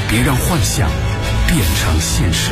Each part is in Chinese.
别让幻想变成现实。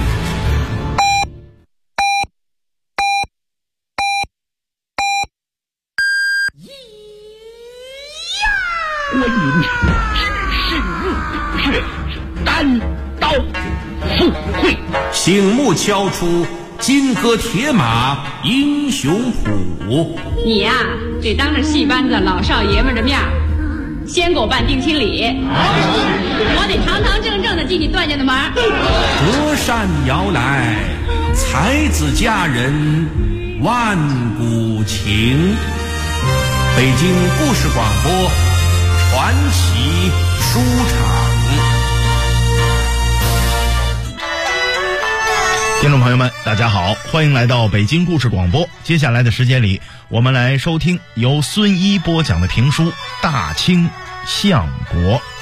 观音只是入穴，单刀赴会， 醒目敲出金戈铁马英雄谱。 你呀，得当着戏班子老少爷们的面先给我办定亲礼，我得堂堂正正的进你段家的门。 隔山遥来，才子佳人万古情。北京故事广播传奇书场。 听众朋友们大家好，欢迎来到北京故事广播。接下来的时间里，我们来收听由孙一播讲的评书《大清相国》。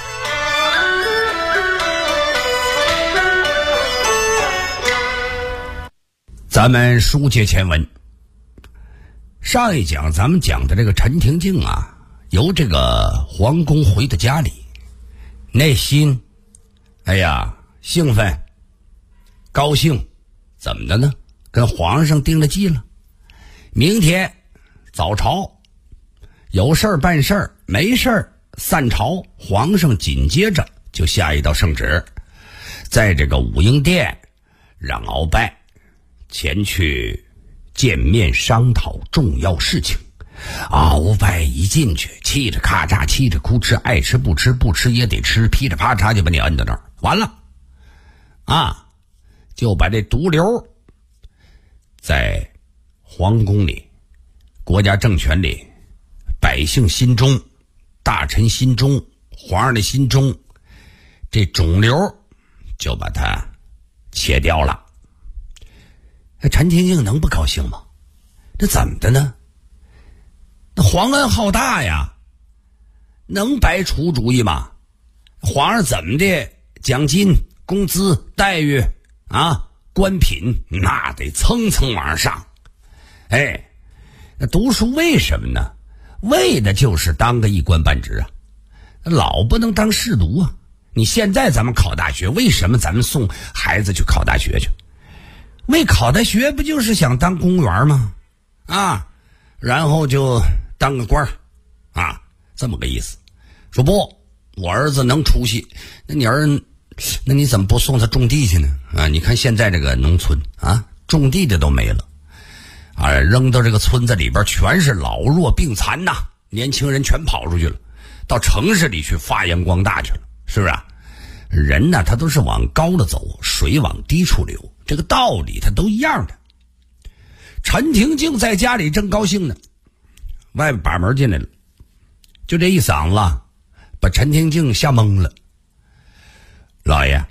咱们书接前文，上一讲咱们讲的这个陈廷敬啊，由这个皇宫回到家里，内心兴奋高兴，怎么的呢？跟皇上定了计了，明天早朝有事儿办事儿，没事儿散朝，皇上紧接着就下一道圣旨，在这个武英殿让鳌拜前去见面商讨重要事情。鳌拜一进去，气着咔嚓，气着哭哧，爱吃不吃，不吃也得吃，噼里啪嚓就把你摁到那儿，完了啊，就把这毒瘤在皇宫里、国家政权里、百姓心中、大臣心中、皇上的心中，这肿瘤就把它切掉了。陈廷敬能不高兴吗？这怎么的呢？那皇恩浩大呀，能白出主意吗？皇上怎么的奖金、工资、待遇啊、官品那得蹭蹭往上。那读书为什么呢？为的就是当个一官半职啊，老不能当士奴啊。你现在咱们考大学，为什么咱们送孩子去考大学去？为考大学不就是想当公务员吗？啊，然后就当个官啊，这么个意思。说不，我儿子能出息，那你怎么不送他种地去呢？啊，你看现在这个农村啊，种地的都没了啊，扔到这个村子里边全是老弱病残呐，年轻人全跑出去了，到城市里去发扬光大去了，是不是啊？人呢，他都是往高了走，水往低处流，这个道理他都一样的。陈廷敬在家里正高兴呢，外边把门进来了，就这一嗓子把陈廷敬吓懵了。老爷，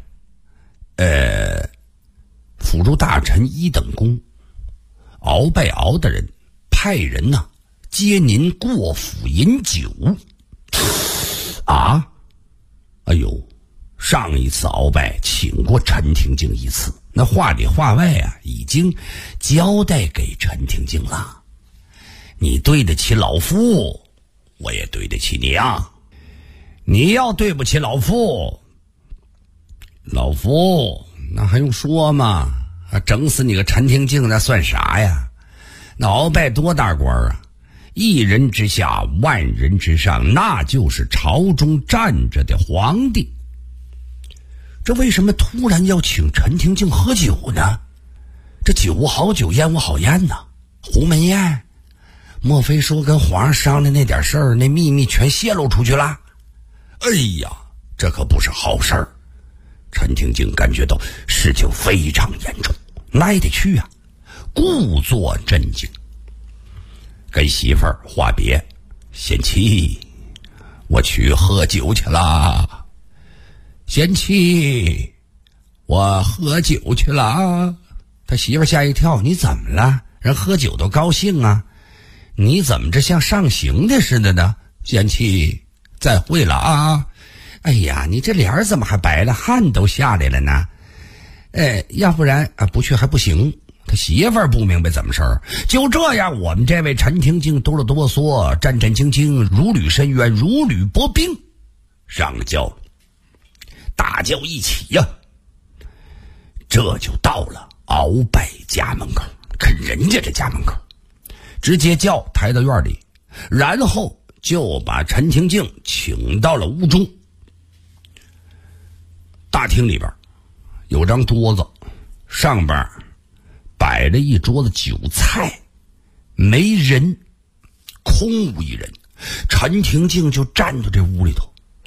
辅助大臣一等功鳌拜鳌的人派人呢接您过府饮酒啊。哎呦，上一次鳌拜请过陈廷敬一次，那话里话外啊已经交代给陈廷敬了。你对得起老夫，我也对得起你啊。你要对不起老夫那还用说吗？整死你个陈廷敬那算啥呀？那鳌拜多大官啊，一人之下万人之上，那就是朝中站着的皇帝。这为什么突然要请陈廷敬喝酒呢？这酒无好酒，烟无好烟呢，鸿门宴，莫非说跟皇上商量那点事儿，那秘密全泄露出去了？哎呀，这可不是好事儿。陈廷敬感觉到事情非常严重，那也得去啊，故作镇静，跟媳妇儿话别，贤妻，我去喝酒去了。贤妻，我喝酒去了啊。他媳妇吓一跳，你怎么了？人喝酒都高兴啊，你怎么这像上刑的似的呢？贤妻，再会了啊。哎呀，你这脸怎么还白了，汗都下来了呢？要不然啊不去还不行。他媳妇儿不明白怎么事儿，就这样，我们这位陈廷敬哆了哆嗦，战战兢兢，如履深渊，如履薄冰，上了轿。大叫一起呀，这就到了鳌拜家门口，看人家这家门口，直接轿抬到院里，然后就把陈廷敬请到了屋中。大厅里边有张桌子，上边摆了一桌子酒菜，没人，空无一人。陈廷敬就站到这屋里头，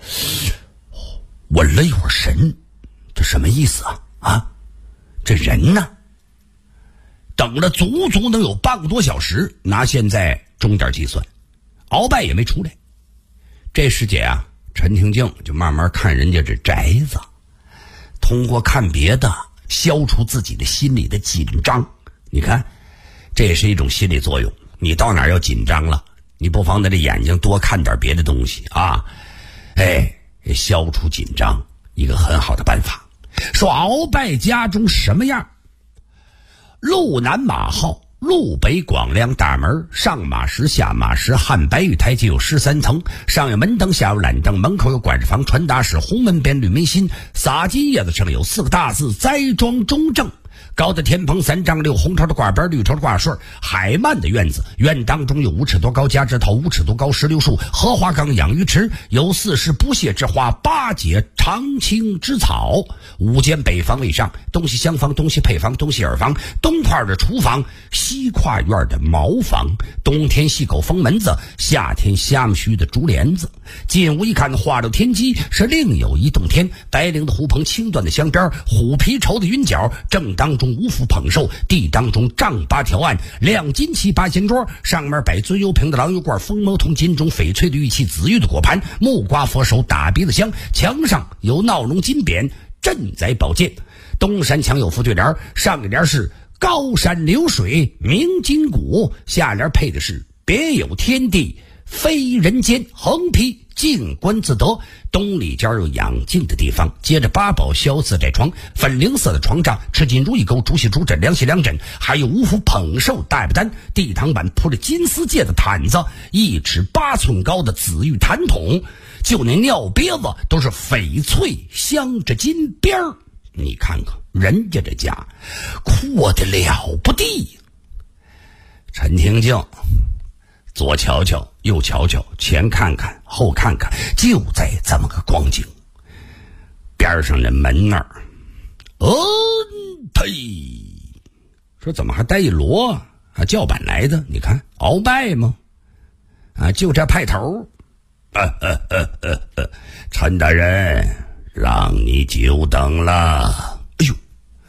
稳了一会儿神，这什么意思啊？这人呢？等了足足能有半个多小时，拿现在钟点计算，鳌拜也没出来。这时节啊，陈廷敬就慢慢看人家这宅子，通过看别的消除自己的心理的紧张。你看，这也是一种心理作用。你到哪儿要紧张了，你不妨在这眼睛多看点别的东西啊，消除紧张，一个很好的办法。说鳌拜家中什么样？路南马号，路北广梁大门，上马石下马石，汉白玉台皆有13层，上有门灯，下有懒灯，门口有管事房，传达室，红门边绿眉心，撒金叶子上有4个大字：栽庄中正。高的天棚3丈6，红绸的挂边，绿绸的挂穗，海漫的院子，院当中有5尺多高夹枝头，5尺多高石榴树，荷花缸养鱼池，有4式不谢之花，8节长青之草。5间北房为上，东西厢房，东西配房，东西耳房，东块的厨房，西跨院的茅房，冬天细口封门子，夏天虾米须的竹帘子。进屋一看，画着天机，是另有一洞天，白绫的狐棚，青缎的香边，虎皮绸的云角，正当中五福捧寿，地当中丈8条案，亮金漆8仙桌，上面摆尊油瓶的锒油罐，风魔铜金钟，翡翠的玉器，紫玉的果盘，木瓜佛手，打鼻子香，墙上有闹龙金匾，镇宅宝剑。东山墙有副对联，上一联是高山流水鸣金鼓，下联配的是别有天地非人间，横批静观自得。东里间有养静的地方，接着8宝萧自在床，粉菱色的床帐，赤金如意钩，竹席竹枕，凉席凉枕，还有5幅捧寿大不单，地堂板铺着金丝界的毯子，1尺8寸高的紫玉坛桶，就那尿憋子都是翡翠镶着金边儿。你看看人家这家阔得了不地。陈廷敬左瞧瞧右瞧瞧，前看看后看看，就在这么个光景。边上这门那儿，呸！说怎么还带一摞叫板来的？你看鳌拜吗？就这派头。陈大人，让你久等了。哎呦，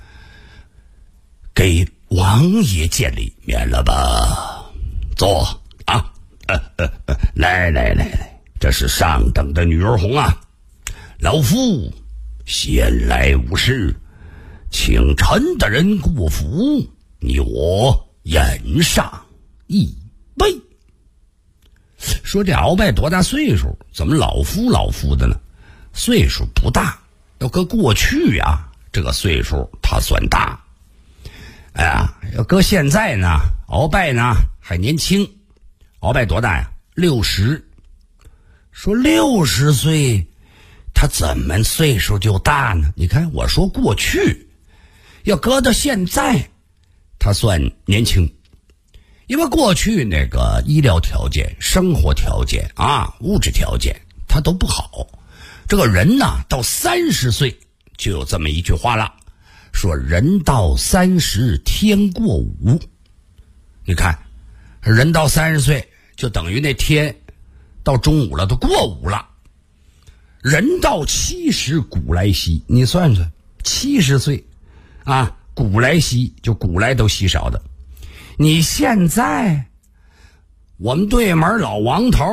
给王爷见礼，免了吧。坐啊！来，这是上等的女儿红啊！老夫闲来无事，请陈大人过府，你我饮上一杯。说这鳌拜多大岁数？怎么老夫的呢？岁数不大，要搁过去啊，这个岁数他算大。哎呀，要搁现在呢，鳌拜呢还年轻。鳌拜多大呀？60。说60岁，他怎么岁数就大呢？你看我说过去，要搁到现在，他算年轻。因为过去那个医疗条件、生活条件物质条件他都不好。这个人呢，到30岁就有这么一句话了，说人到30天过午。你看人到30岁就等于那天到中午了，都过午了。人到70古来稀，你算算70岁古来稀，就古来都稀少的。你现在我们对门老王头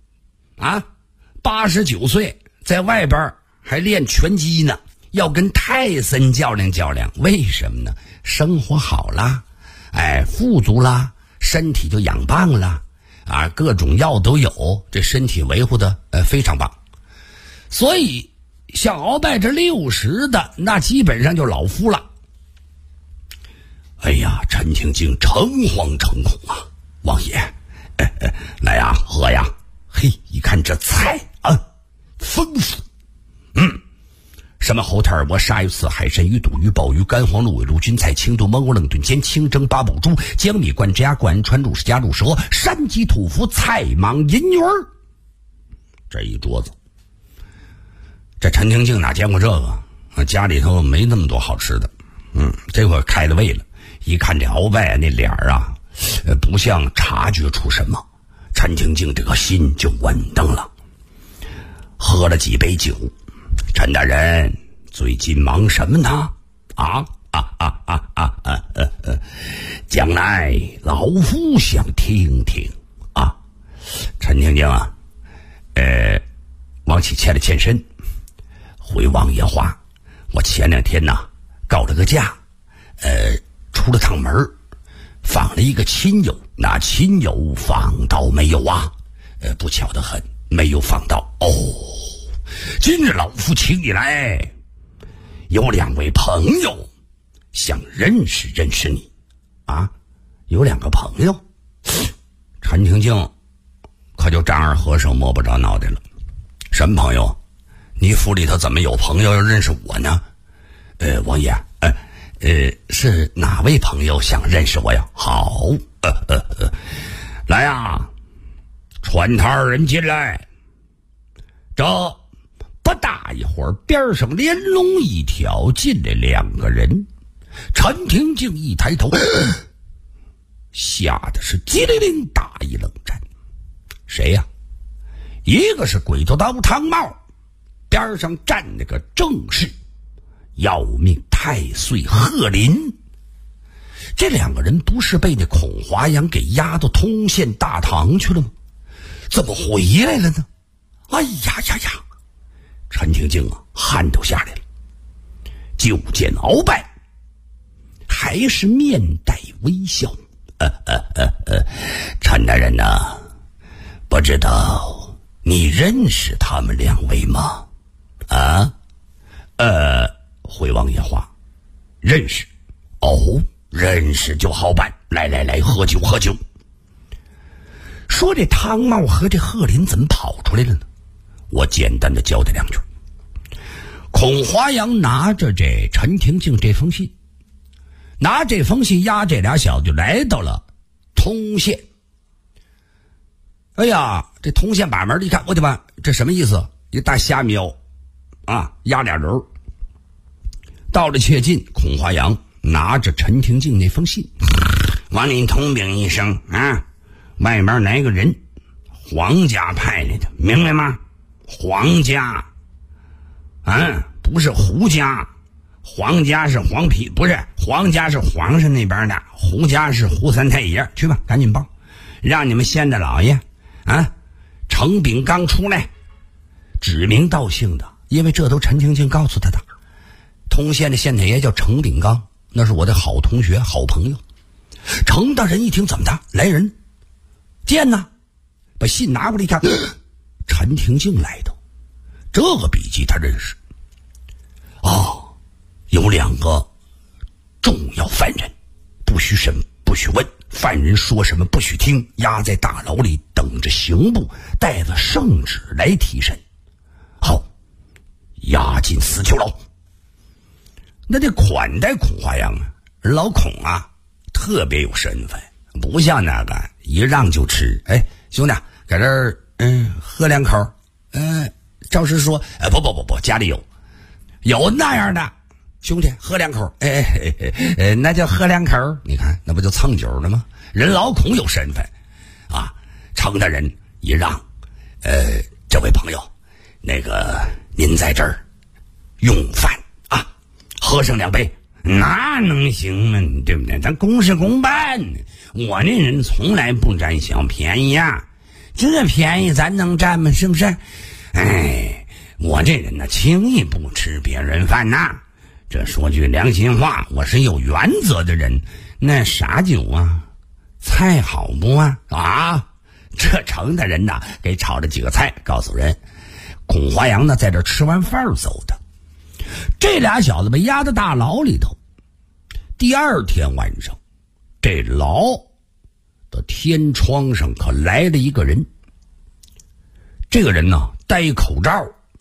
89岁，在外边还练拳击呢，要跟泰森较量较量。为什么呢？生活好了，富足了，身体就养棒了各种药都有，这身体维护的非常棒。所以像鳌拜这60的，那基本上就老夫了。哎呀，陈廷敬诚惶诚恐啊！王爷，来呀，喝呀！嘿，一看这菜丰富， 什么后台我鲨鱼刺海参鱼肚鱼鲍鱼干黄鹿尾鹿菌菜青肚蒙古冷炖尖清蒸八宝猪江米灌指甲灌川鹿是夹鹿蛇山鸡土福菜蟒银鱼儿，这一桌子。这陈廷敬哪见过这个？家里头没那么多好吃的。这会开了胃了，一看这鳌拜那脸啊，不像察觉出什么。陈廷敬这个心就稳当了。喝了几杯酒，陈大人最近忙什么呢？将来老夫想听听啊。陈廷敬啊，王启欠了欠身，回王爷话，我前2天呢告了个假，出了趟门，访了一个亲友，那亲友访到没有啊？不巧得很，没有访到。今日老夫请你来，有2位朋友想认识认识你啊。有2个朋友，陈廷敬可就丈二和尚摸不着脑袋了。什么朋友？你府里头怎么有朋友要认识我呢？王爷，是哪位朋友想认识我呀？好，来啊，传他2人进来。这不大一会儿，边上连笼一条进来2个人。陈廷敬一抬头，吓得是机灵灵打一冷战。谁呀？一个是鬼头刀汤帽，边上站那个正是要命太岁贺林。这2个人不是被那孔华阳给押到通县大堂去了吗？怎么回来了呢？哎呀呀呀！陈廷敬啊，汗都下来了。就见鳌拜还是面带微笑。陈大人呐，不知道你认识他们2位吗？回王爷话，认识。认识就好办。来，喝酒喝酒。说这汤茂和这贺林怎么跑出来了呢？我简单的交代2句。孔华阳拿着这陈廷敬这封信，拿这封信押这俩小子就来到了通县。哎呀，这通县把门一看，我的妈，这什么意思？一大虾苗啊，押俩人。到了切近，孔华阳拿着陈廷敬那封信，往里通禀一声啊，外面来个人，皇家派来的，明白吗？皇家不是胡家，皇家是黄皮，不是皇家是皇上那边的，胡家是胡三太爷。去吧，赶紧报，让你们县的老爷程秉刚出来，指名道姓的，因为这都陈廷敬告诉他的。通县的县太爷叫程秉刚，那是我的好同学好朋友。程大人一听，怎么的？来人，见呐！把信拿过来一看，陈廷敬来的，这个笔记他认识。有2个重要犯人，不许审不许问，犯人说什么不许听，押在大牢里等着刑部带着圣旨来提审。好，押进死囚牢。那这款待孔华阳啊，老孔啊特别有身份，不像那个一让就吃。兄弟在这儿喝2口。赵师说不，家里有那样的兄弟，喝2口。那就喝2口。你看那不就蹭酒了吗？人老孔有身份啊。程大人一让，这位朋友，那个您在这儿用饭啊，喝上2杯，那能行吗？对不对？咱公事公办，我那人从来不占小便宜啊，这便宜咱能占吗？是不是？我这人呢，轻易不吃别人饭呐。这说句良心话，我是有原则的人。那啥酒啊，菜好不啊？这程大人呐，给炒了几个菜，告诉人，孔华阳呢在这吃完饭走的。这俩小子被押到大牢里头。第2天晚上，这牢的天窗上可来了一个人。这个人呢戴口罩，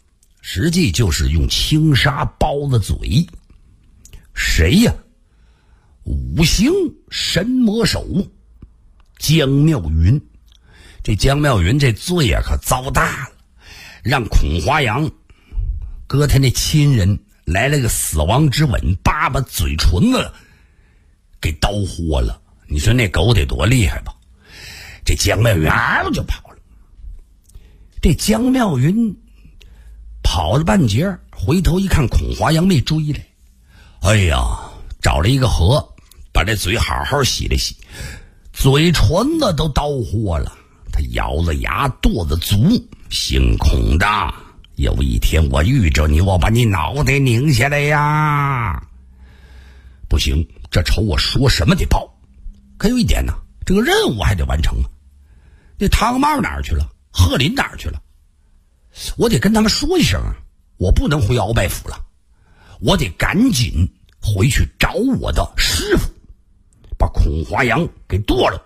实际就是用轻纱包了嘴。谁呀？五行神魔手江妙云。这江妙云这罪呀可遭大了，让孔华阳搁他那亲人来了个死亡之吻，把嘴唇子给刀豁了。你说那狗得多厉害吧？这江妙云就跑了。这江妙云跑了半截，回头一看孔华阳没追来，哎呀，找了一个河，把这嘴好好洗了洗，嘴唇子都刀豁了。他咬了牙，跺了足，姓孔的，有一天我遇着你，我把你脑袋拧下来呀！不行，这仇我说什么得报。可有一点呢，这个任务还得完成啊。这汤茂哪儿去了？贺林哪儿去了？我得跟他们说一声啊，我不能回鳌拜府了，我得赶紧回去找我的师傅，把孔华阳给剁了。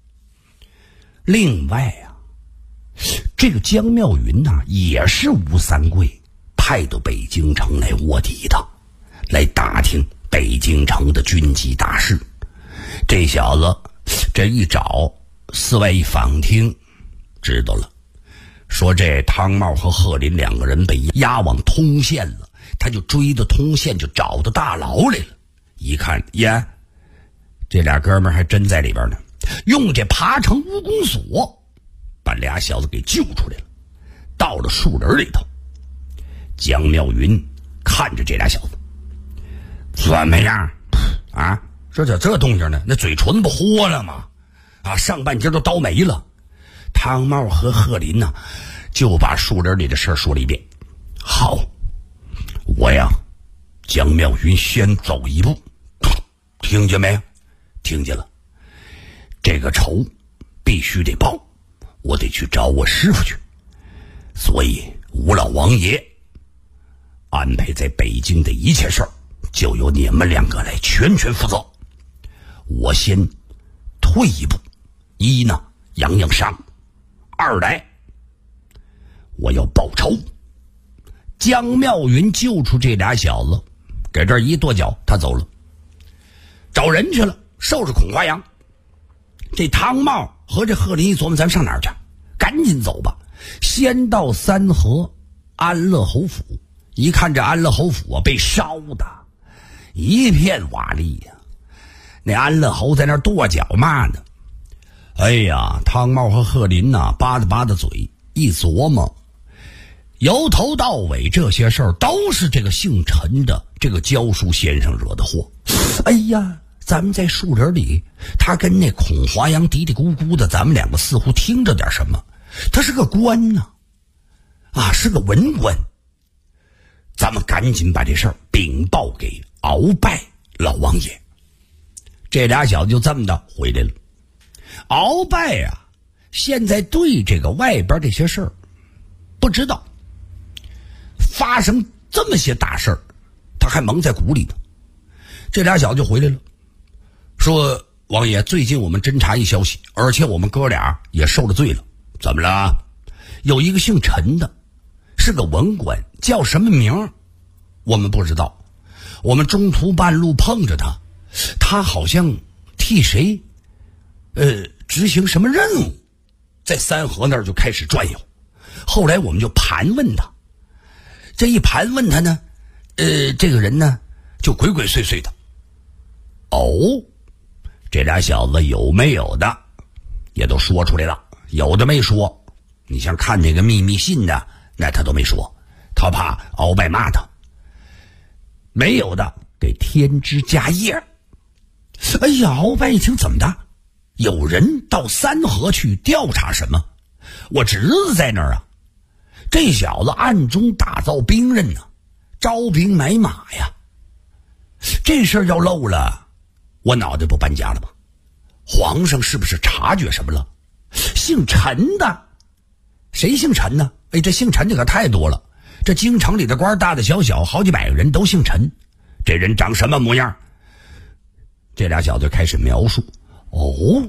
另外啊，这个江妙云呐，也是吴三桂派到北京城来卧底的，来打听北京城的军机大事。这小子这一找，寺外一访听，知道了，说这汤茂和贺林两个人被押往通县了，他就追到通县，就找到大牢来了。一看呀，这俩哥们还真在里边呢，用这爬城蜈蚣索把俩小子给救出来了。到了树林里头，江妙云看着这俩小子，怎么样啊？这动静呢？那嘴唇不豁了吗？啊，上半截都刀没了。汤茂和贺林呢，就把树林里的事说了一遍。好，我呀，江妙云先走一步，听见没？听见了。这个仇必须得报，我得去找我师傅去。所以吴老王爷安排在北京的一切事儿，就由你们两个来全权负责。我先退一步，一呢养养伤，二来我要报仇。江妙云救出这俩小子，给这儿一跺脚，他走了，找人去了，收拾孔华阳。这汤茂和这贺林一琢磨，咱上哪儿去？赶紧走吧，先到三河安乐侯府。一看这安乐侯府啊，被烧的一片瓦砾呀。那安乐侯在那儿跺脚骂呢。哎呀，汤茂和贺林呐，扒着嘴，一琢磨，由头到尾这些事儿都是这个姓陈的这个教书先生惹的祸。哎呀，咱们在树林里，他跟那孔华阳嘀嘀咕咕的，咱们两个似乎听着点什么。他是个官呢，啊，是个文官。咱们赶紧把这事儿禀报给鳌拜老王爷。这俩小子就这么的回来了。鳌拜啊，现在对这个外边这些事儿不知道，发生这么些大事儿，他还蒙在鼓里呢。这俩小子就回来了，说王爷，最近我们侦查一消息，而且我们哥俩也受了罪了。怎么了？有一个姓陈的，是个文官，叫什么名我们不知道。我们中途半路碰着他，他好像替谁执行什么任务，在三河那儿就开始转悠。后来我们就盘问他，这一盘问他呢，这个人呢就鬼鬼祟祟的。哦，这俩小子有没有的也都说出来了，有的没说。你像看那个秘密信的，那他都没说，他怕鳌拜骂他。没有的给添枝加叶。哎呀，鳌拜一听，怎么的？有人到三河去调查什么？我侄子在那儿啊，这小子暗中打造兵刃呢，招兵买马呀。这事儿要漏了，我脑袋不搬家了吗？皇上是不是察觉什么了？姓陈的，谁姓陈呢？哎，这姓陈这可太多了，这京城里的官大大小小好几百个人都姓陈。这人长什么模样？这俩小子开始描述。哦，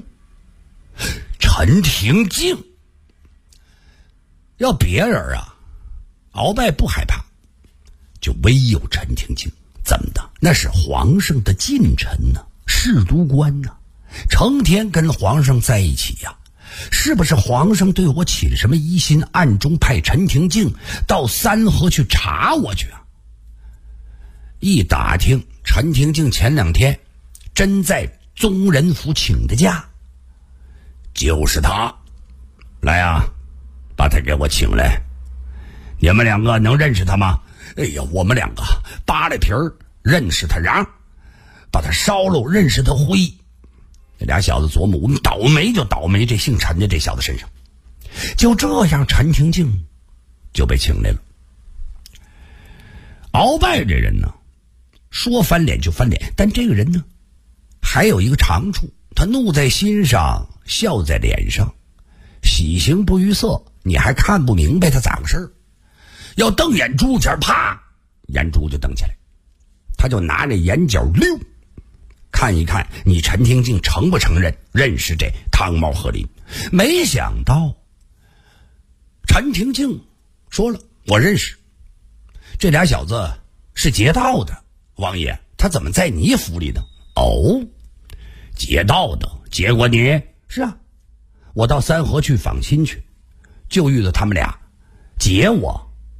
陈廷敬。要别人啊， 鳌拜不害怕，就唯有陈廷敬。怎么的？那是皇上的近臣呢，侍读官呢，成天跟皇上在一起呀。是不是皇上对我起了什么疑心，暗中派陈廷敬到三河去查我去啊？一打听，陈廷敬前2天真在宗人府请的假。就是他，来啊，把他给我请来。你们2个能认识他吗？哎呀，我们2个扒了皮儿认识他瓤，把他烧了认识他灰。这俩小子琢磨，我们倒霉就倒霉这姓陈的这小子身上。就这样，陈廷敬就被请来了。鳌拜这人呢，说翻脸就翻脸，但这个人呢，还有一个长处，他怒在心上，笑在脸上，喜形不于色，你还看不明白他咋回事。要瞪眼珠前，啪，眼珠就瞪起来，他就拿着眼角溜看一看你陈廷敬承不承认认识这汤茂鹤林。没想到陈廷敬说了，我认识，这俩小子是劫道的，王爷他怎么在你府里呢？哦，劫道的，劫过你？是啊，我到三河去访亲去，就遇到他们俩劫我。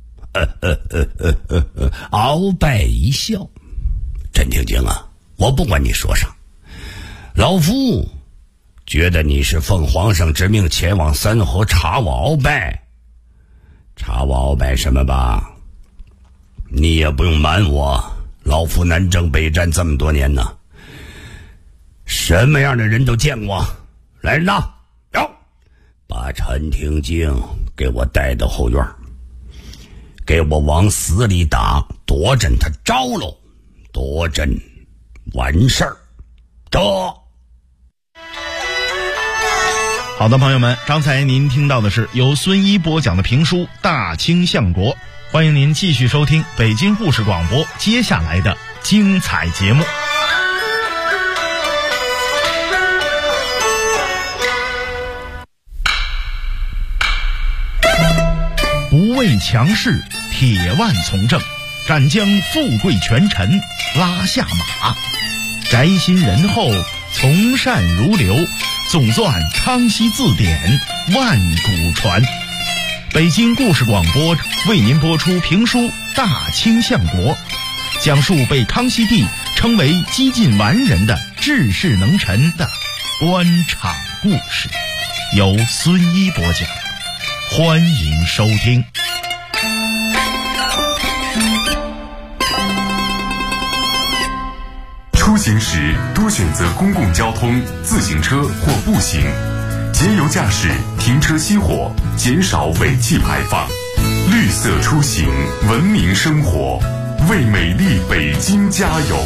鳌拜一笑，陈廷敬啊，我不管你说啥，老夫觉得你是奉皇上之命前往三河查我鳌拜。查我鳌拜什么吧？你也不用瞒我，老夫南征北战这么多年呢，什么样的人都见过。来人呐，把陈廷敬给我带到后院，给我往死里打，夺朕他招喽，夺朕完事儿。这好的，朋友们，刚才您听到的是由孙一播讲的评书《大清相国》，欢迎您继续收听北京故事广播接下来的精彩节目。不畏强势，铁腕从政，敢将富贵权臣拉下马，宅心仁厚，从善如流，总纂康熙字典，万古传。北京故事广播为您播出评书《大清相国》，讲述被康熙帝称为几近完人的治世能臣的官场故事，由孙一播讲，欢迎收听。 出行时多选择公共交通、自行车或步行，节油驾驶，停车熄火，减少尾气排放。绿色出行，文明生活，为美丽北京加油！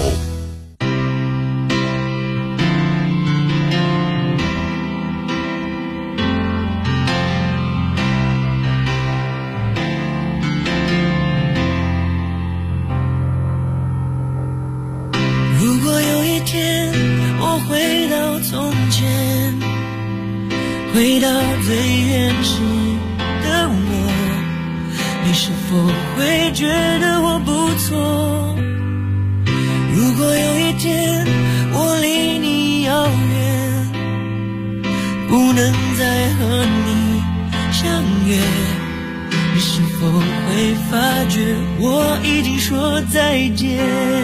如果有一天我回到从前，回到最原始的我，你是否会觉得我不错？如果有一天我离你遥远，不能再和你相约，你是否会发觉我已经说再见？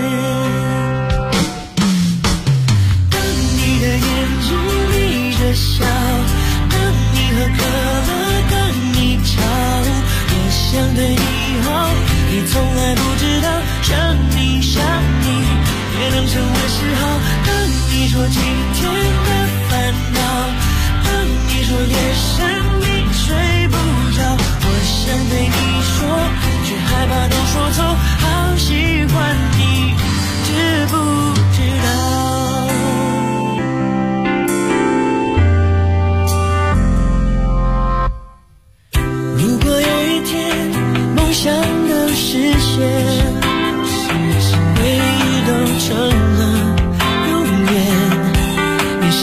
当你的眼睛眯着笑，当你喝可乐，当你吵，我想对你好，你从来不知道，想你想你也能成为嗜好。当你说今天的烦恼，当你说夜深你睡不着，我想对你说，却害怕都说错，好喜欢你，知不知道？如果有一天梦想都实现，回忆都成了永远，你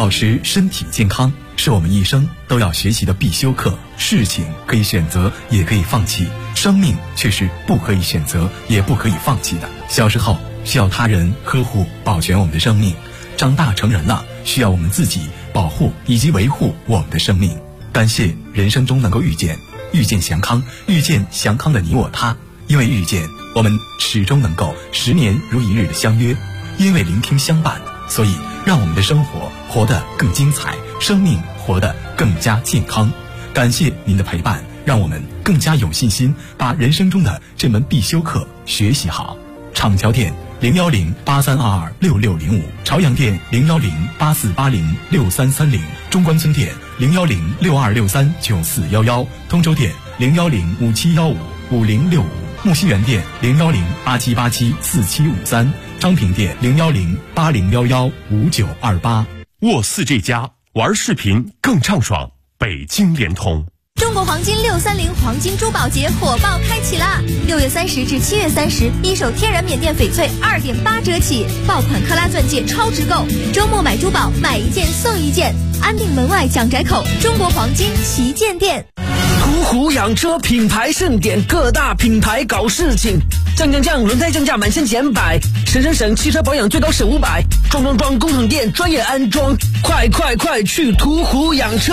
保持身体健康是我们一生都要学习的必修课。事情可以选择，也可以放弃，生命却是不可以选择，也不可以放弃的。小时候需要他人呵护保全我们的生命，长大成人了需要我们自己保护以及维护我们的生命。感谢人生中能够遇见祥康，遇见祥康的你我他。因为遇见，我们始终能够10年如一日的相约；因为聆听相伴，所以让我们的生活活得更精彩，生命活得更加健康。感谢您的陪伴，让我们更加有信心把人生中的这门必修课学习好。厂桥店01083226605，朝阳店01084806330，中关村店01062639411，通州店01057155065，木樨园店01087874753，昌平店01080115928。 沃4这家玩视频更畅爽，北京联通。 中国黄金630黄金珠宝节火爆开启啦！6月30至7月30，一手天然缅甸翡翠2.8折起，爆款克拉钻戒超值购，周末买珠宝买1件送1件，安定门外蒋宅口中国黄金旗舰店。 途虎养车品牌盛典，各大品牌搞事情，降，轮胎降价满先减100，省，汽车保养最高省500，装工厂店专业安装，快去途虎养车！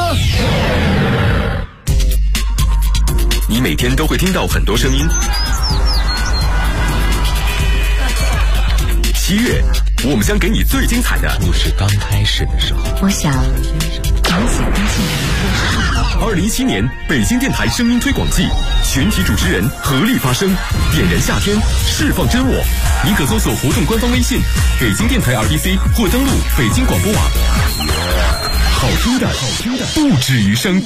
你每天都会听到很多声音。7月，我们将给你最精彩的故事。刚开始的时候， 我想 2017年北京电台声音推广季，全体主持人合力发声，点燃夏天，释放真我。你可搜索活动官方微信北京电台 RBC 或登录北京广播网。好听的不止于声。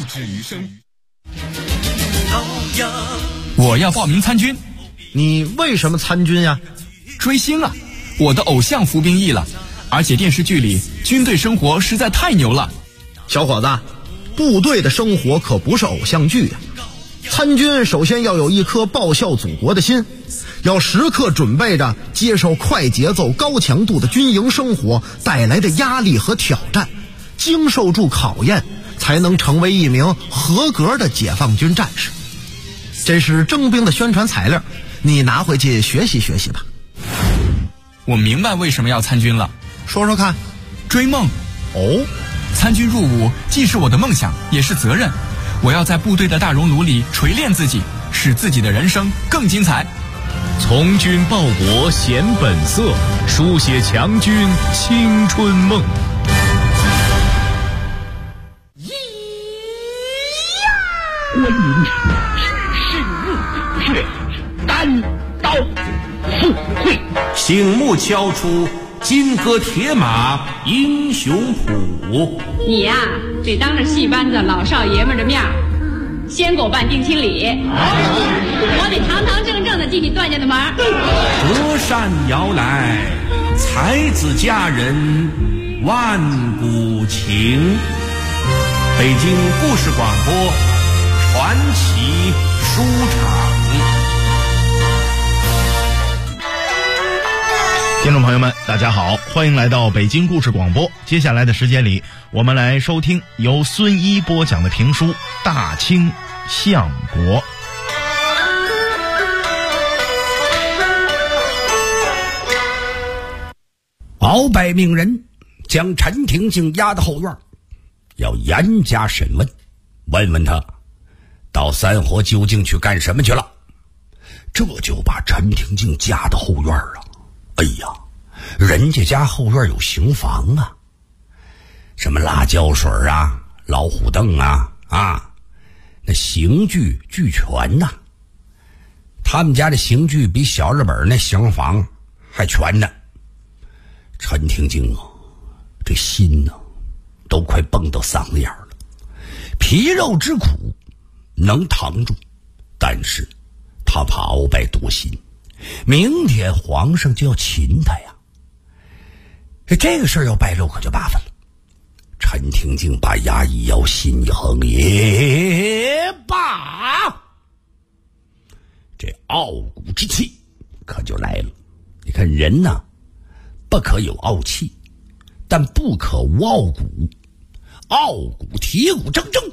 我要报名参军。 你为什么参军呀？ 追星啊，我的偶像服兵役了，而且电视剧里军队生活实在太牛了。 小伙子，部队的生活可不是偶像剧呀。参军首先要有一颗报效祖国的心，要时刻准备着接受快节奏高强度的军营生活带来的压力和挑战，经受住考验，才能成为一名合格的解放军战士。这是征兵的宣传材料，你拿回去学习学习吧。 我明白为什么要参军了， 说说看。 追梦。 哦， 参军入伍既是我的梦想，也是责任。我要在部队的大熔炉里锤炼自己，使自己的人生更精彩。 从军报国显本色，书写强军青春梦。 我饮是热血，单刀赴会， 醒目敲出金戈铁马英雄谱。 你呀，得当着戏班子老少爷们的面先给我办定亲礼，我得堂堂正正的进你段家的门。 隔山遥来，才子佳人万古情。北京故事广播传奇书场。 听众朋友们，大家好，欢迎来到北京故事广播。接下来的时间里，我们来收听由孙一播讲的评书《大清相国》。 鳌拜命人将陈廷敬押到后院，要严加审问，问问他到三河究竟去干什么去了。这就把陈廷敬押到后院了。哎呀，人家家后院有刑房啊，什么辣椒水啊，老虎凳啊，那刑具俱全呐。他们家的刑具比小日本那刑房还全呢。陈廷敬啊，这心呢都快蹦到嗓子眼了，皮肉之苦能扛住，但是他怕鳌拜多心，明天皇上就要擒他呀。这个事儿要败露可就麻烦了。陈廷敬把牙一咬，心一横，也罢，这傲骨之气可就来了。你看人呢，不可有傲气，但不可无傲骨。 傲骨铁骨铮铮。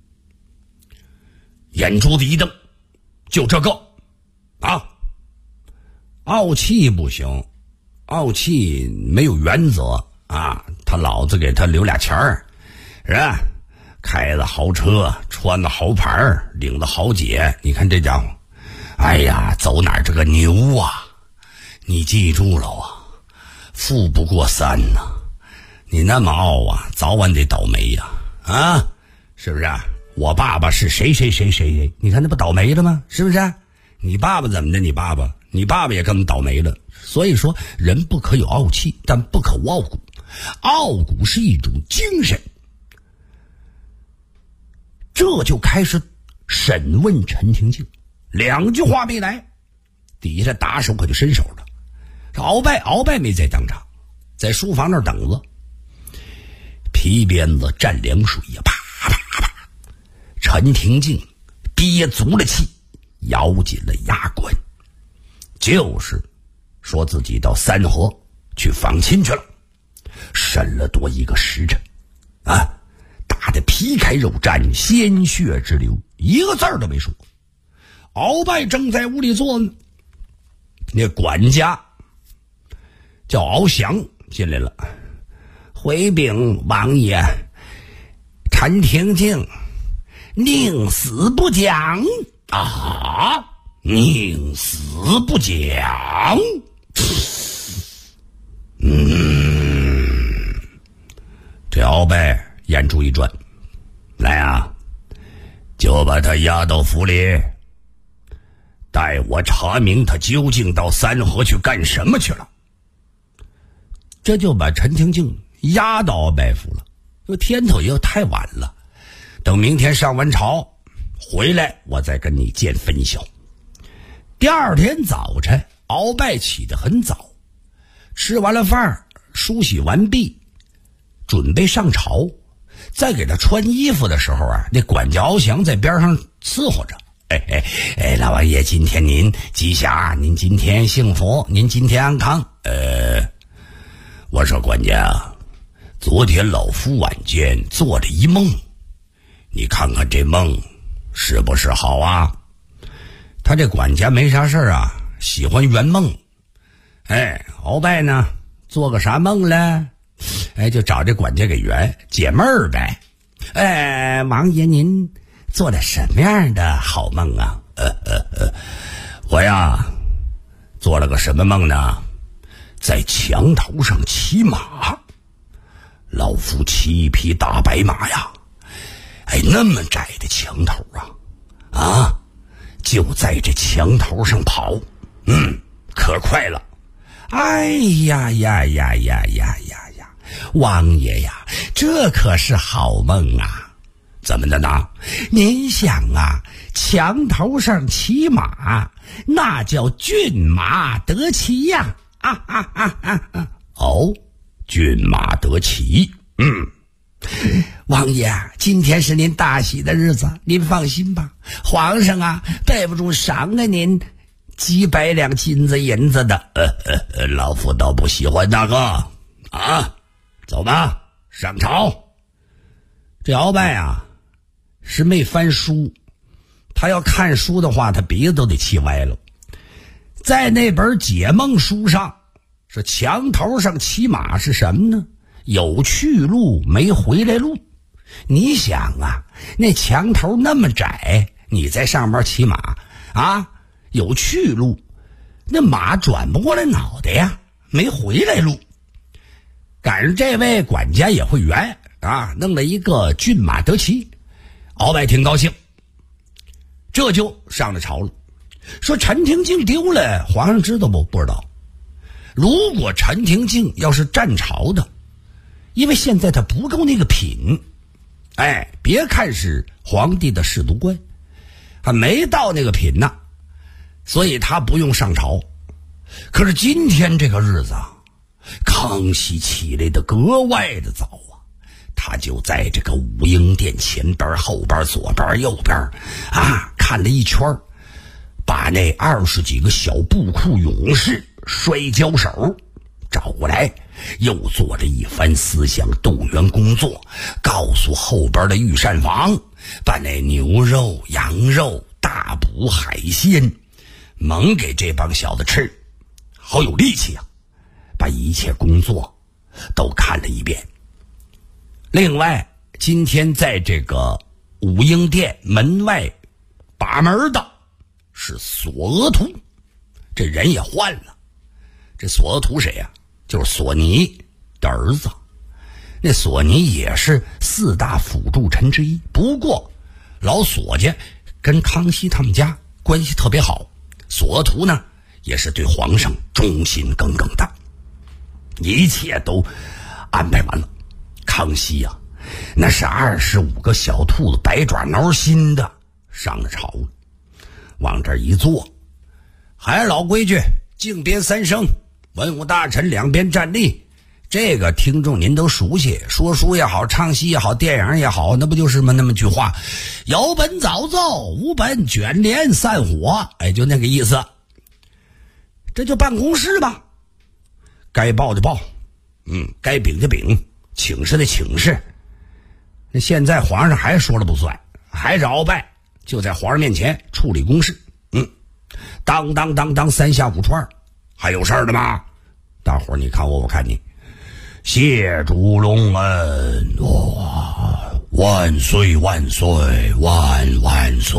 眼珠子一瞪，就这个啊，傲气不行，傲气没有原则啊，他老子给他留俩钱儿，是吧？开的豪车，穿的豪牌，领的豪姐，你看这家伙，哎呀，走哪儿这个牛啊！你记住了啊，富不过三呐、你那么傲啊，早晚得倒霉呀！啊，是不是啊？我爸爸是谁，你看那不倒霉了吗？是不是啊？你爸爸怎么的？你爸爸也跟倒霉了。所以说，人不可有傲气，但不可无傲骨。傲骨是一种精神。这就开始审问陈廷敬，2句话没来，底下打手可就伸手了。这鳌拜没在当场，在书房那儿等着，皮鞭子蘸凉水呀，啪啪啪。陈廷敬憋足了气，咬紧了牙关，就是说自己到三河去访亲去了，审了多1个时辰啊，打得皮开肉绽，鲜血直流，一个字儿都没说。鳌拜正在屋里坐呢，那管家叫敖祥进来了，回禀王爷，陈廷敬宁死不讲啊！宁死不讲。这鳌拜眼珠一转，来啊，就把他押到府里，待我查明他究竟到三河去干什么去了。这就把陈廷敬押到鳌拜府了。这天头也太晚了，等明天上完朝回来，我再跟你见分晓。第二天早晨，鳌拜起得很早，吃完了饭，梳洗完毕，准备上朝。在给他穿衣服的时候啊，那管家敖祥在边上伺候着。老王爷，今天您吉祥，您今天幸福，您今天安康。我说管家，昨天老夫晚间做了一梦，你看看这梦是不是好啊？他这管家没啥事啊，喜欢圆梦。鳌拜呢，做个啥梦了？就找这管家给圆，解闷儿呗。王爷您做了什么样的好梦啊？我呀做了个什么梦呢？在墙头上骑马，老夫骑一匹大白马呀，那么窄的墙头啊，就在这墙头上跑，可快了。王爷呀，这可是好梦啊！怎么的呢？您想啊，墙头上骑马，那叫骏马得骑呀！骏马得骑。王爷，今天是您大喜的日子，您放心吧，皇上啊，背不住赏给您几百两金子银子的。老夫倒不喜欢那个啊。走吧，上朝。这鳌拜啊是没翻书，他要看书的话，他鼻子都得气歪了。在那本解梦书上，是墙头上骑马是什么呢？有去路没回来路。你想啊，那墙头那么窄，你在上面骑马啊，有去路，那马转不过来脑袋呀，没回来路。赶上这位管家也会圆啊，弄了一个骏马得骑。鳌拜挺高兴，这就上了朝了。说陈廷敬丢了，皇上知道不？不知道。如果陈廷敬要是战朝的，因为现在他不够那个品，别看是皇帝的侍读官，还没到那个品呢，所以他不用上朝。可是今天这个日子啊，康熙起来的格外的早啊，他就在这个武英殿前边、后边、左边、右边啊看了一圈，把那20几个小布库勇士摔跤手找过来， 又做了一番思想动员工作，告诉后边的御膳房，把那牛肉、羊肉、大补海鲜猛给这帮小子吃，好有力气啊！把一切工作都看了一遍。另外，今天在这个武英殿门外把门的是索额图，这人也换了。这索额图谁呀？就是索尼的儿子。那索尼也是4大辅助臣之一，不过老索家跟康熙他们家关系特别好，索额图呢也是对皇上忠心耿耿的。一切都安排完了，康熙呀，那是25个小兔子百爪挠心的上了朝了，往这一坐，还是老规矩，敬别3声，文武大臣两边站立。这个听众您都熟悉，说书也好，唱戏也好，电影也好，那不就是那么句话，有本早奏，无本卷帘散伙，就那个意思。这就办公室吧，该报的报，该禀的禀，请示的请示。那现在皇上还说了不算，还是鳌拜就在皇上面前处理公事。当3下5除2，还有事儿的吗？大伙儿你看我，我看你。谢主隆恩，万岁万岁万万岁！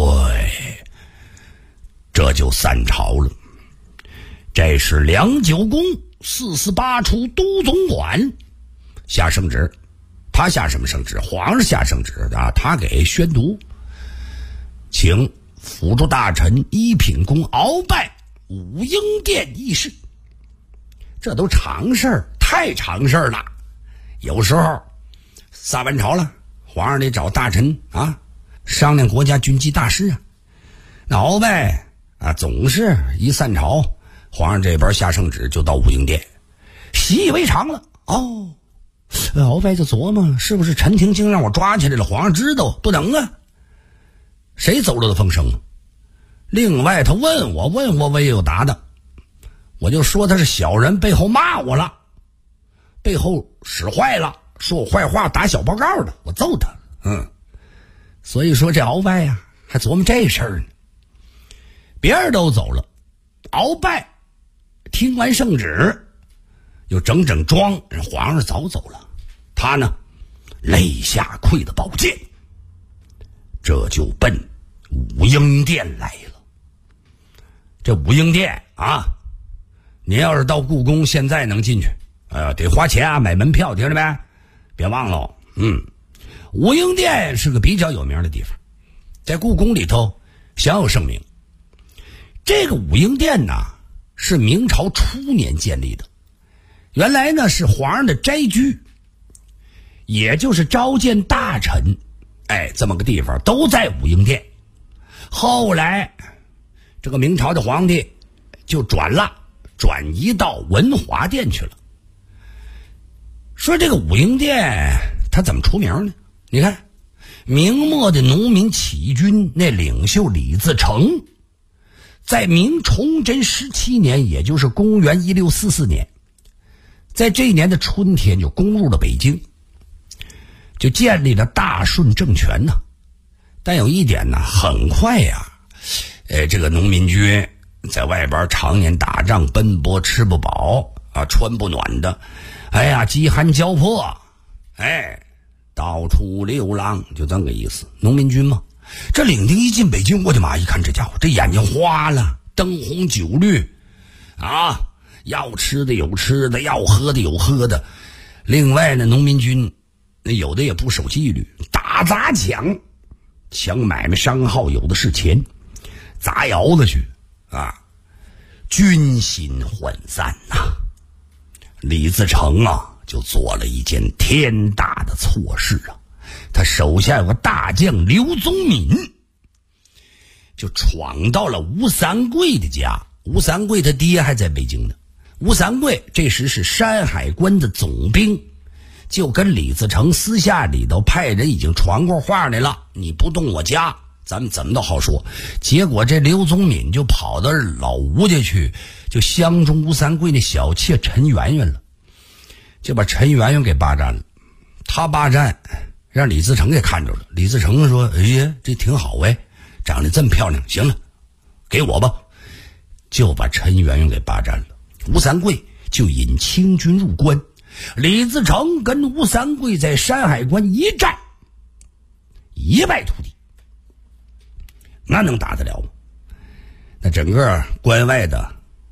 这就散朝了。这是梁九公448处都总管下圣旨，他下什么圣旨？皇上下圣旨啊，他给宣读，请辅助大臣一品公鳌拜武英殿议事。这都常事儿，太常事儿了。有时候撒完朝了，皇上得找大臣啊商量国家军机大事啊。那鳌拜啊，总是一散朝，皇上这边下圣旨就到武英殿，习以为常了。鳌拜就琢磨，是不是陈廷敬让我抓起来了，皇上知道？不能啊，谁走漏的风声？另外他问我也有答的，我就说他是小人，背后骂我了，背后使坏了，说我坏话，打小报告的，我揍他。所以说这鳌拜呀，还琢磨这事儿呢。别人都走了，鳌拜听完圣旨，又整装，人皇上早走了，他呢肋下挎的宝剑，这就奔武英殿来了。这武英殿啊，您要是到故宫现在能进去，得花钱啊，买门票，听着没？别忘了。武英殿是个比较有名的地方，在故宫里头享有盛名。这个武英殿呢，是明朝初年建立的，原来呢是皇上的斋居，也就是召见大臣，这么个地方都在武英殿。后来这个明朝的皇帝就转移到文华殿去了。说这个武英殿它怎么出名呢？你看明末的农民起义军那领袖李自成，在明崇祯17年，也就是公元1644年，在这一年的春天就攻入了北京，就建立了大顺政权呢。但有一点呢，很快呀，这个农民军在外边常年打仗奔波，吃不饱啊，穿不暖的，饥寒交迫，到处流浪，就这么个意思。农民军嘛，这领兵一进北京，我的妈！一看这家伙，这眼睛花了，灯红酒绿啊，要吃的有吃的，要喝的有喝的。另外呢，农民军那有的也不守纪律，打砸抢买卖商号，有的是钱，砸窑子去啊，军心涣散呐。李自成啊，就做了一件天大的错事啊！他手下有个大将刘宗敏，就闯到了吴三桂的家。吴三桂他爹还在北京呢。吴三桂这时是山海关的总兵，就跟李自成私下里头派人已经传过话来了，你不动我家，咱们怎么都好说。结果这刘宗敏就跑到老吴家去，就相中吴三桂那小妾陈圆圆了。 就把陈圆圆给霸占了。他霸占，让李自成给看着了。李自成说：“哎呀，这挺好哎，长得这么漂亮，行了，给我吧。”就把陈圆圆给霸占了。吴三桂就引清军入关，李自成跟吴三桂在山海关一战，一败涂地。那能打得了吗？那整个关外的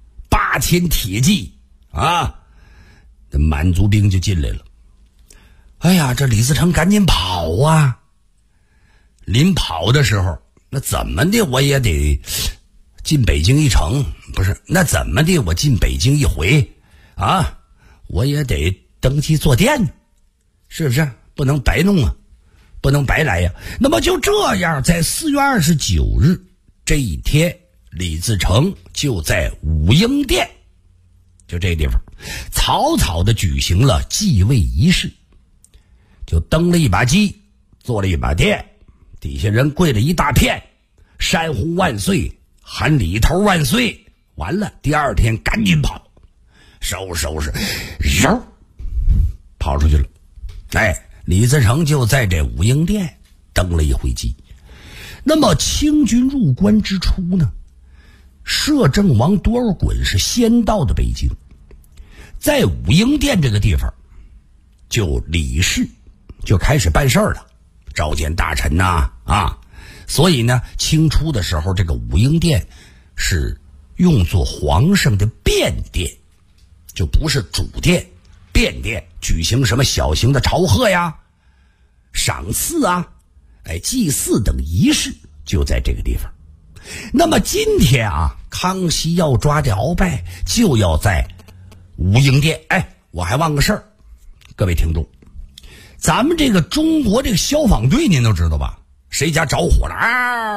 8000铁骑啊，这满族兵就进来了。哎呀，这李自成赶紧跑啊！临跑的时候，那怎么的我也得进北京一程，不是？那怎么的我进北京一回啊，我也得登基坐殿，是不是？不能白弄啊，不能白来呀。那么就这样，在4月29日这一天，李自成就在武英殿，就这地方，草草的举行了继位仪式。就登了一把基，做了一把殿，底下人跪了一大片，山呼万岁，喊李头万岁。完了，第二天赶紧跑，收拾，嗖，跑出去了。哎，李自成就在这武英殿登了一回基。那么清军入关之初呢，摄政王多尔衮是先到的北京，在武英殿这个地方就理事就开始办事儿了，召见大臣呐所以呢，清初的时候，这个武英殿是用作皇上的便殿，就不是主殿，便殿举行什么小型的朝贺呀、赏赐啊、祭祀等仪式，就在这个地方。那么今天啊，康熙要抓这鳌拜，就要在武英殿。我还忘个事儿，各位听众。咱们这个中国这个消防队您都知道吧？谁家着火了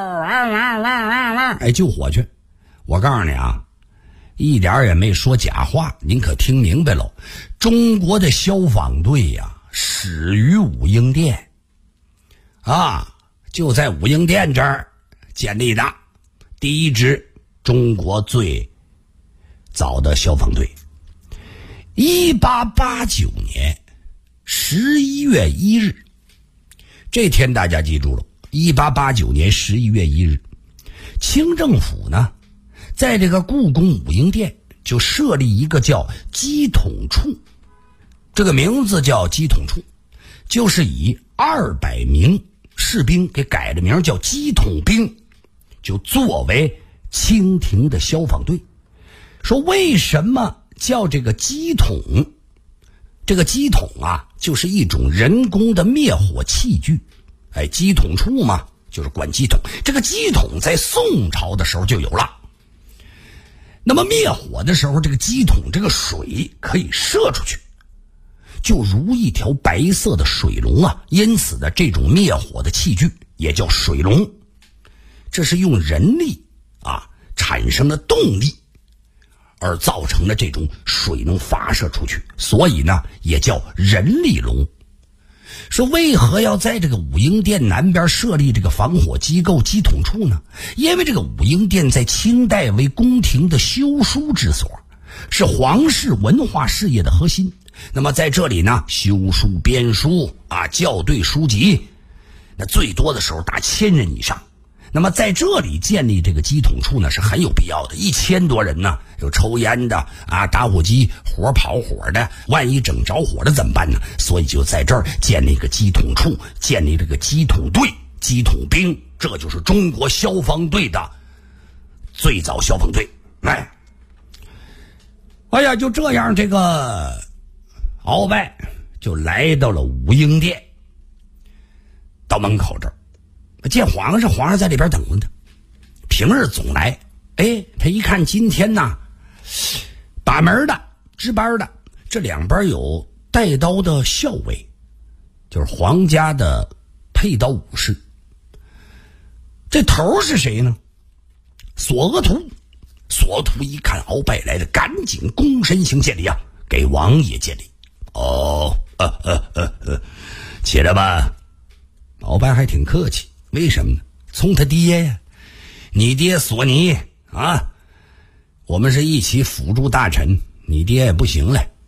救火去。我告诉你啊，一点也没说假话，您可听明白了。中国的消防队呀，始于武英殿就在武英殿这儿建立的第一支中国最早的消防队。1889年11月1日，这天大家记住了，1889年11月1日，清政府呢，在这个故宫武英殿就设立一个叫机统处，这个名字叫机统处，就是以200名士兵给改了名叫机统兵，就作为清廷的消防队。说为什么叫这个机统？这个机统啊，就是一种人工的灭火器具。机统处嘛，就是管机统。这个机统在宋朝的时候就有了。那么灭火的时候，这个机统这个水可以射出去，就如一条白色的水龙啊。因此呢，这种灭火的器具也叫水龙。这是用人力产生的动力而造成的这种水能发射出去，所以呢也叫人力龙。说为何要在这个武英殿南边设立这个防火机构机统处呢？因为这个武英殿在清代为宫廷的修书之所，是皇室文化事业的核心。那么在这里呢，修书编书校对书籍，那最多的时候达1000人以上。那么在这里建立这个机统处呢，是很有必要的。1000多人呢，有抽烟的打火机火跑火的，万一整着火了怎么办呢？所以就在这儿建立一个机统处，建立这个机统队、机统兵，这就是中国消防队的最早消防队。就这样，这个鳌拜就来到了武英殿，到门口这儿见皇上在里边等着他。平日总来，他一看今天呢，把门的值班的这两边有带刀的校尉，就是皇家的佩刀武士。这头是谁呢？索额图。索额图一看鳌拜来了，赶紧躬身行见礼给王爷见礼。起来吧。鳌拜还挺客气，为什么呢？从他爹呀，你爹索尼我们是一起辅助大臣，你爹也不行了，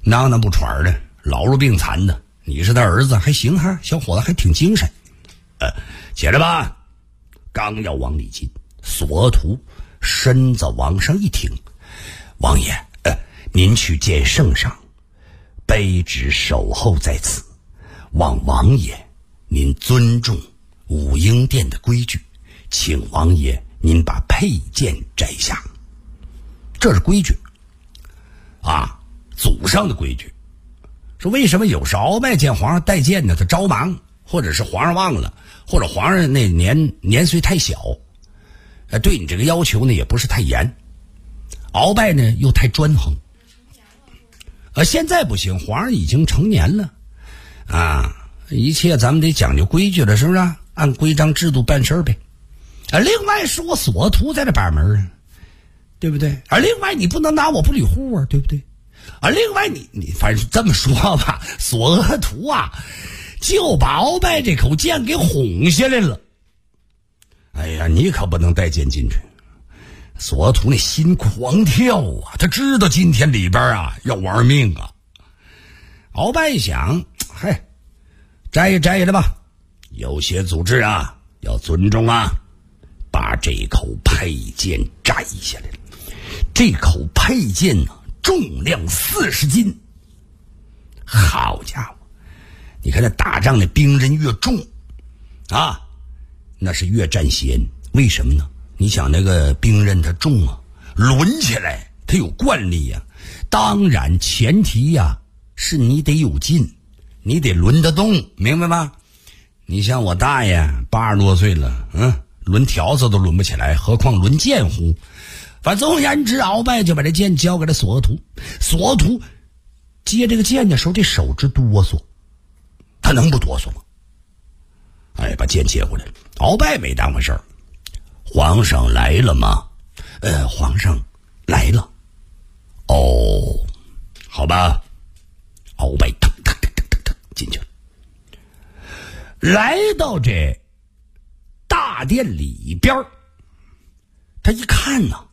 囊囊不喘的，老弱病残的，你是他儿子还行哈，小伙子还挺精神。起来吧。刚要往里进，索图身子往上一挺，王爷，您去见圣上，卑职守候在此，望王爷您尊重武英殿的规矩，请王爷您把佩剑摘下。这是规矩啊，祖上的规矩。说为什么有时鳌拜见皇上带剑呢？他着忙，或者是皇上忘了，或者皇上那年岁太小，对你这个要求呢也不是太严。鳌拜呢又太专横，现在不行，皇上已经成年了啊，一切咱们得讲究规矩了，是不是？按规章制度办事呗。另外是我索图在这把门啊，对不对？另外你不能拿我不理户啊，对不对？另外你反正这么说吧，索额图啊就把鳌拜这口剑给哄下来了。哎呀，你可不能带剑进去。索额图那心狂跳啊，他知道今天里边啊要玩命啊。鳌拜一想，嗨，摘下来吧，有些组织啊要尊重啊，把这口佩剑摘下来了。这口佩剑呢重量40斤，好家伙，你看那打仗的兵刃越重啊，那是越占先。为什么呢？你想那个兵刃它重啊，抡起来它有惯力呀。当然前提呀是你得有劲，你得抡得动，明白吗？你像我大爷80多岁了，抡条子都抡不起来，何况抡剑乎？反正总而言之，鳌拜就把这剑交给了索额图。索额图接这个剑的时候，这手直哆嗦，他能不哆嗦吗？把剑接过来了。鳌拜没当回事儿。皇上来了吗？皇上来了。哦，好吧。鳌拜腾进去了，来到这大殿里边，他一看呢，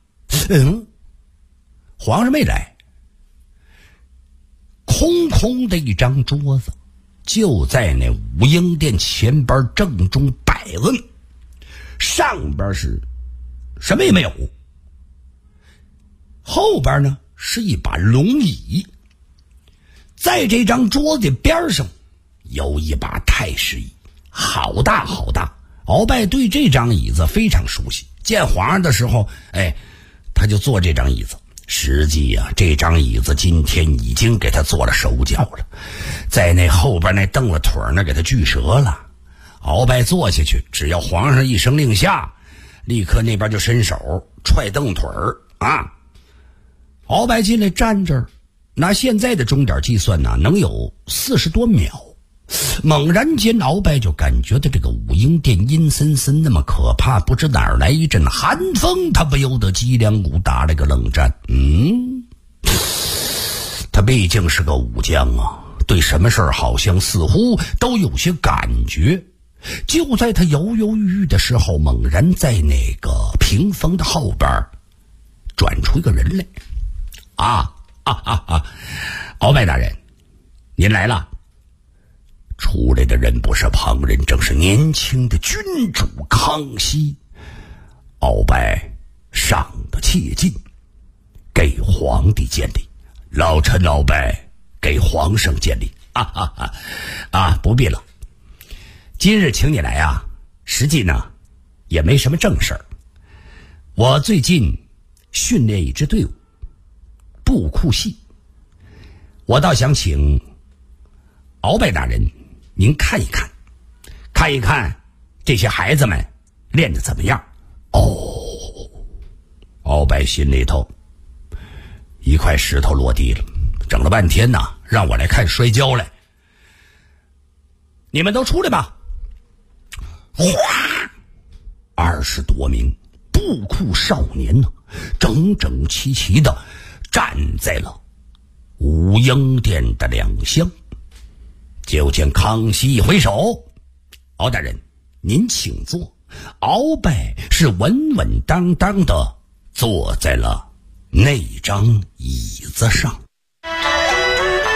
皇上没来，空空的一张桌子就在那武英殿前边正中摆着，上边是什么也没有，后边呢是一把龙椅，在这张桌子边上有一把太师椅，好大好大。鳌拜对这张椅子非常熟悉，见皇上的时候他就坐这张椅子。实际啊，这张椅子今天已经给他做了手脚了，在那后边那凳子腿呢给他锯折了。鳌拜坐下去，只要皇上一声令下，立刻那边就伸手踹凳腿啊。鳌拜进来站这儿，拿现在的钟点计算呢，能有40多秒。猛然间，鳌拜就感觉到这个武英殿阴森森那么可怕，不知哪儿来一阵寒风，他不由得脊梁骨打了个冷战。他毕竟是个武将啊，对什么事儿好像似乎都有些感觉。就在他犹犹豫豫的时候，猛然在那个屏风的后边转出一个人来。鳌拜大人，您来了。出来的人不是旁人，正是年轻的君主康熙。鳌拜上得切近，给皇帝见礼。老臣鳌拜给皇上见礼。不必了。今日请你来啊，实际呢也没什么正事儿。我最近训练一支队伍，布库戏，我倒想请鳌拜大人您看一看这些孩子们练得怎么样。鳌拜心里头一块石头落地了，整了半天呐，让我来看摔跤来。你们都出来吧。哗，20多名布库少年呢，整整齐齐的站在了武英殿的两厢。就见康熙一挥手，鳌大人您请坐。鳌拜是稳稳当当的坐在了那张椅子上。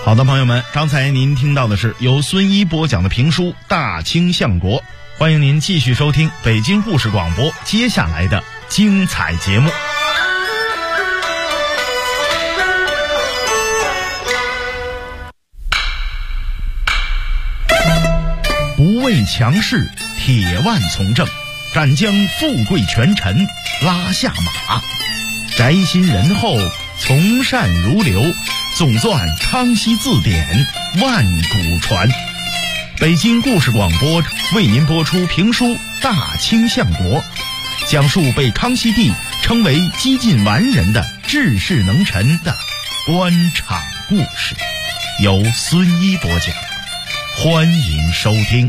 好的，朋友们，刚才您听到的是由孙一播讲的评书《大清相国》，欢迎您继续收听北京故事广播接下来的精彩节目。不畏强势，铁腕从政，敢将富贵权臣拉下马，宅心仁厚，从善如流，总纂康熙字典，万古传。北京故事广播为您播出评书《大清相国》，讲述被康熙帝称为几近完人的治世能臣的官场故事，由孙一播讲，欢迎收听。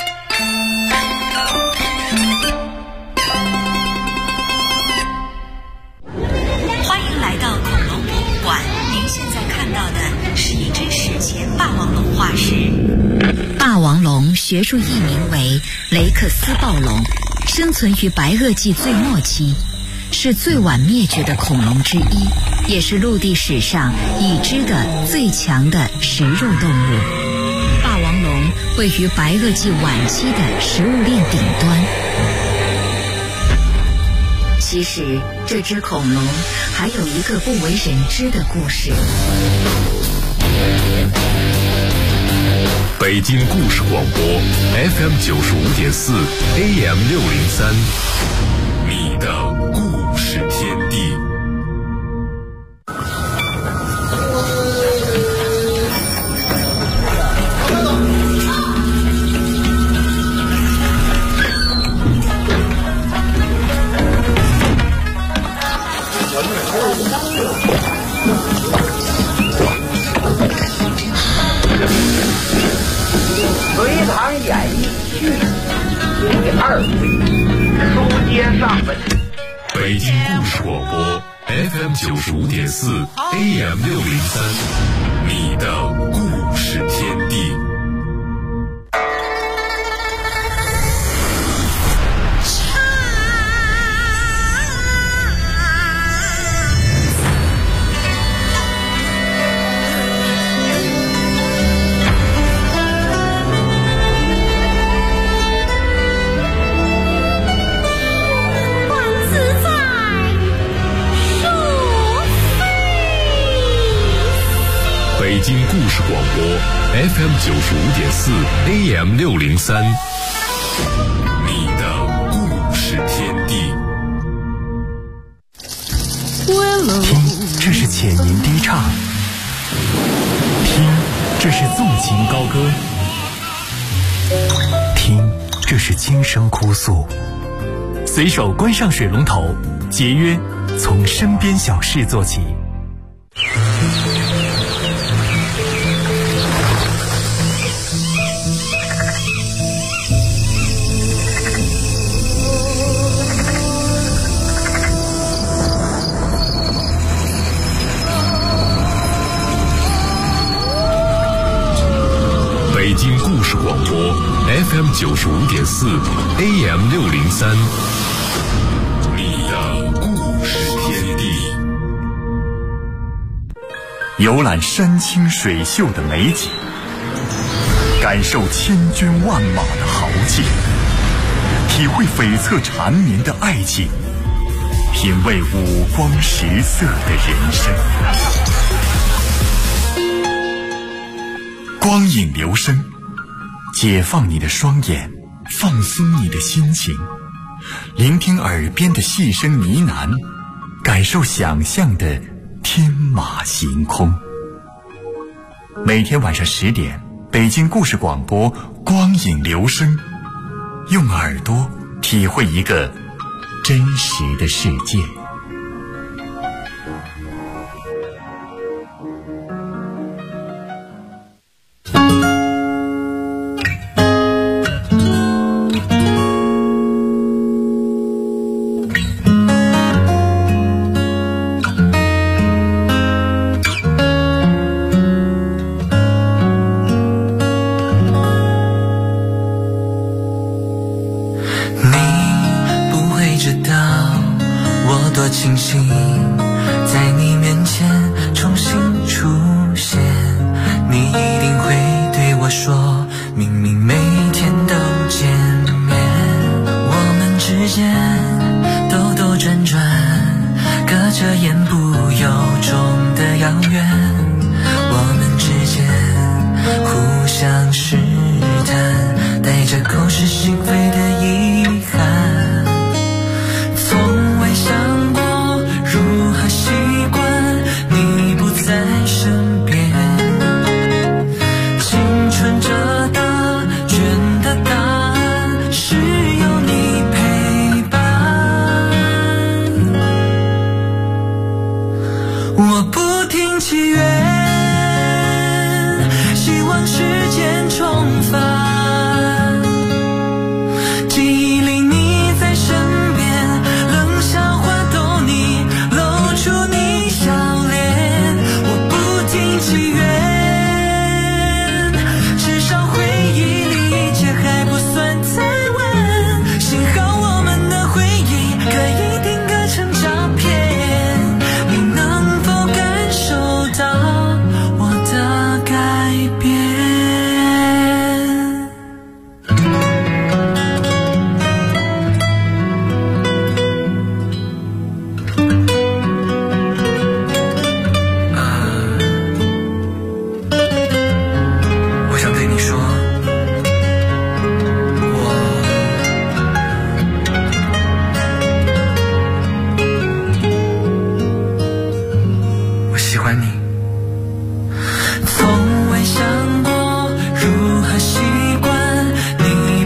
欢迎来到恐龙博物馆，您现在看到的是一只史前霸王龙化石。霸王龙学术译名为雷克斯暴龙，生存于白垩纪最末期，是最晚灭绝的恐龙之一，也是陆地史上已知的最强的食肉动物。霸王龙位于白垩纪晚期的食物链顶端。其实这只恐龙还有一个不为人知的故事。 北京故事广播 FM 95.4 AM 603，你的故事天地。 隋唐演义序第2回，书接上文。 北京故事广播 FM 95.4 AM 603，你的故事天地。北京故事广播 FM 95.4 AM 603，你的故事天地。 听，这是浅吟低唱；听，这是纵情高歌；听，这是轻声哭诉。随手关上水龙头，节约，从身边小事做起。 北京故事广播 FM 95.4 AM 603，你的故事天地。 游览山清水秀的美景，感受千军万马的豪气，体会悱恻缠绵的爱情，品味五光十色的人生。光影流声，解放你的双眼，放松你的心情，聆听耳边的细声呢喃，感受想象的天马行空。每天晚上10点，北京故事广播光影流声，用耳朵体会一个真实的世界。 清醒，在你面前重新出现。 着言不由衷的遥远。